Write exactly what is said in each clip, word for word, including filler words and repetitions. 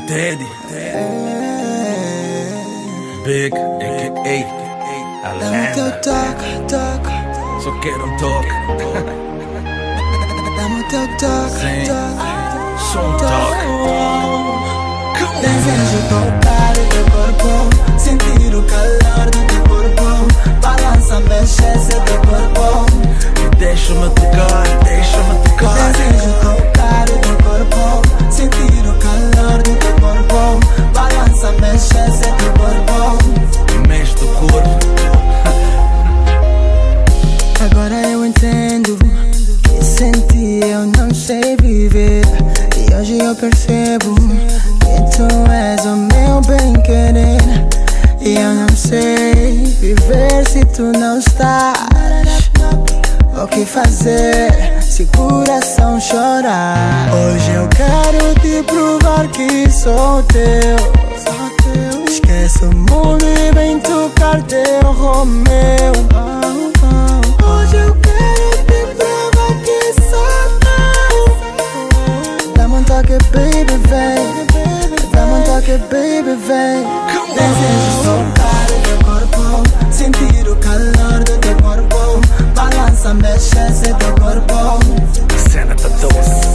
Teddy, Big, a k a. A Dá-me teu lenda. toque, toque. Só quero um toque. Dá-me teu toque, Sim. toque. Só um toque. Desejo tocar o teu corpo, sentir o calor do teu corpo. Balança, mexe esse teu corpo. Deixa-me tocar, deixa-me tocar. Desejo tocar o teu corpo, sentir o calor do teu corpo. Balança, mexe esse teu corpo. Mexe do corpo. Agora eu entendo que sem ti eu não sei viver. E hoje eu percebo que tu és o meu bem-querer. E eu não sei viver se tu não estás. O que fazer se o coração chorar? Hoje eu quero te provar que sou teu. Esquece o mundo e vem tocar teu Romeu. Hoje eu quero te provar que sou teu. Dá-me um toque, baby, vem. Dá-me um toque, baby, vem. Desejo tocar o teu corpo, sentir o calor do teu corpo. Balança, mexe esse teu corpo. A cena tá doce.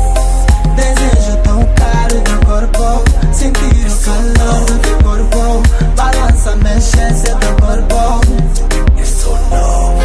Desejo tocar o teu corpo, sentir o calor do teu corpo. Balança, mexe esse teu corpo. Eu sou novo.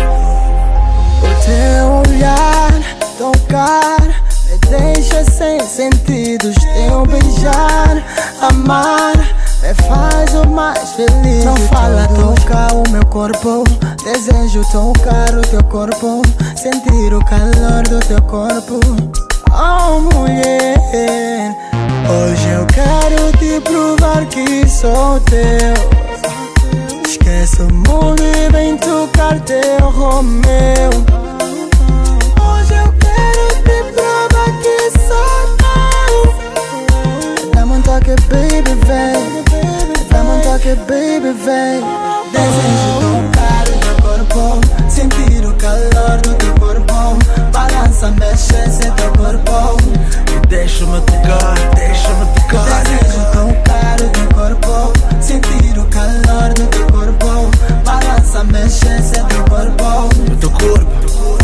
O teu olhar, tocar, me deixa sem sentidos. Teu beijar, amar, me faz o mais feliz. Não fala tocar o meu corpo. Desejo tocar o teu corpo, sentir o calor do teu corpo. Oh, mulher, hoje eu quero te provar que sou teu. Esquece o mundo e vem tocar teu Romeu. Hoje eu quero te provar que sou teu. Dá-me um toque, baby, vem. Dá-me um toque, baby, vem. Desejo tocar o teu corpo, sentir o calor do teu corpo. Balança, mexe esse teu corpo. E deixa-me tocar, deixa-me tocar. Desejo tocar o teu corpo, sentir o calor do teu corpo. Balança, mexe esse teu corpo. O teu corpo.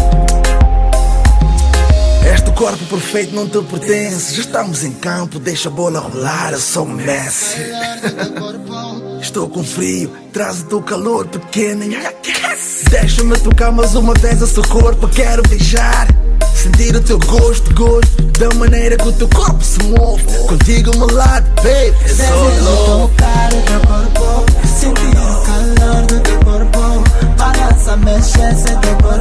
Este corpo perfeito não te pertence. Já estamos em campo, deixa a bola rolar. Eu sou o Messi. Estou com frio, traz o teu calor pequeno e me aquece. Deixa-me tocar mais uma vez esse corpo. Quero beijar, sentir o teu gosto, gosto da maneira que o teu corpo se move. Contigo ao meu lado, baby, eu sou Desejo louco. tocar o teu corpo, sentir o calor do teu corpo. Balança, mexe esse teu corpo.